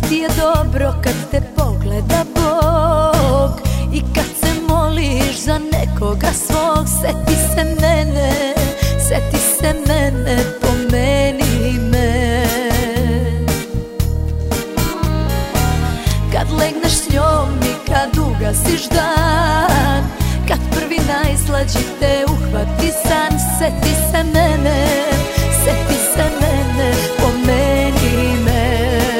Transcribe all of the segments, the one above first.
ti je dobro kad te pogleda Bog i kad se moliš za nekoga svog. Seti se mene, pomeni me. Kad legneš s njom i kad ugasiš dan, kad prvi najslađi te uhvati san. Seti se mene, pomeni me.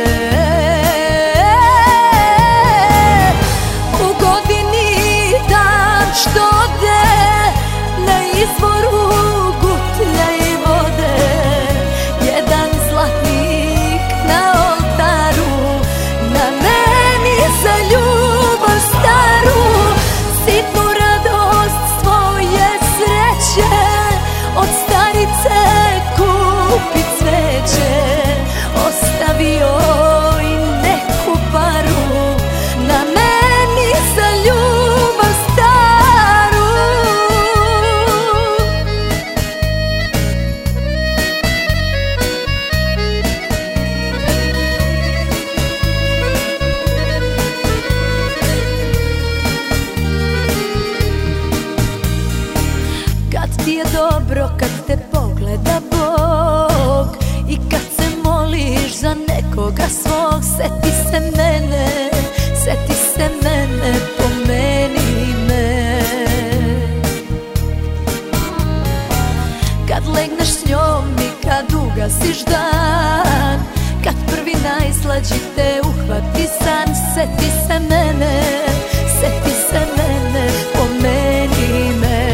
U godini dan što ode, na izvoru gutlja i vode, jedan zlatnik na oltaru, na meni za ljubav staru. Sitnu radost svoje sreće, od starice kupi cveće, ostavio i neku paru, na meni za ljubav staru. Kad ti je dobro, kad te pogleda Bog i kad se moliš za nekoga svog. Seti se mene, pomeni me. Kad legneš s njom i kad ugasiš dan, kad prvi najslađi te uhvati san. Seti se mene, pomeni me.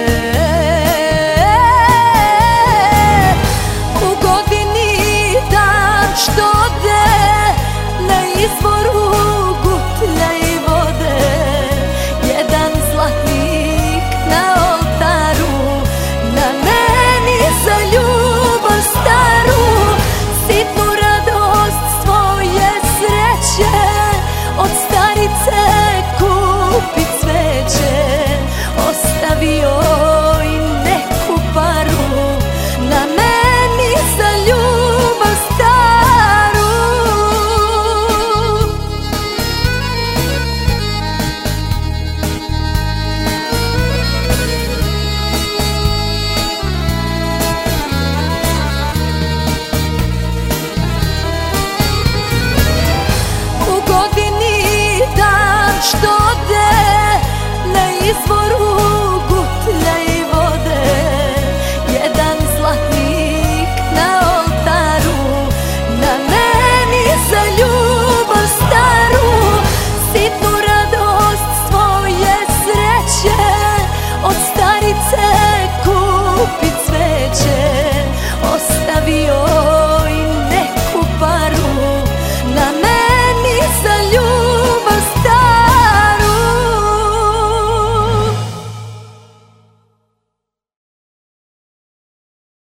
Što ode, na izvoru gutlja i vode, jedan zlatnik na oltaru, na meni za ljubav staru. Sitnu radost svoje sreće, od starice kupi cveće, ostavio i neku paru, na meni za ljubav staru. Što ode, na izvoru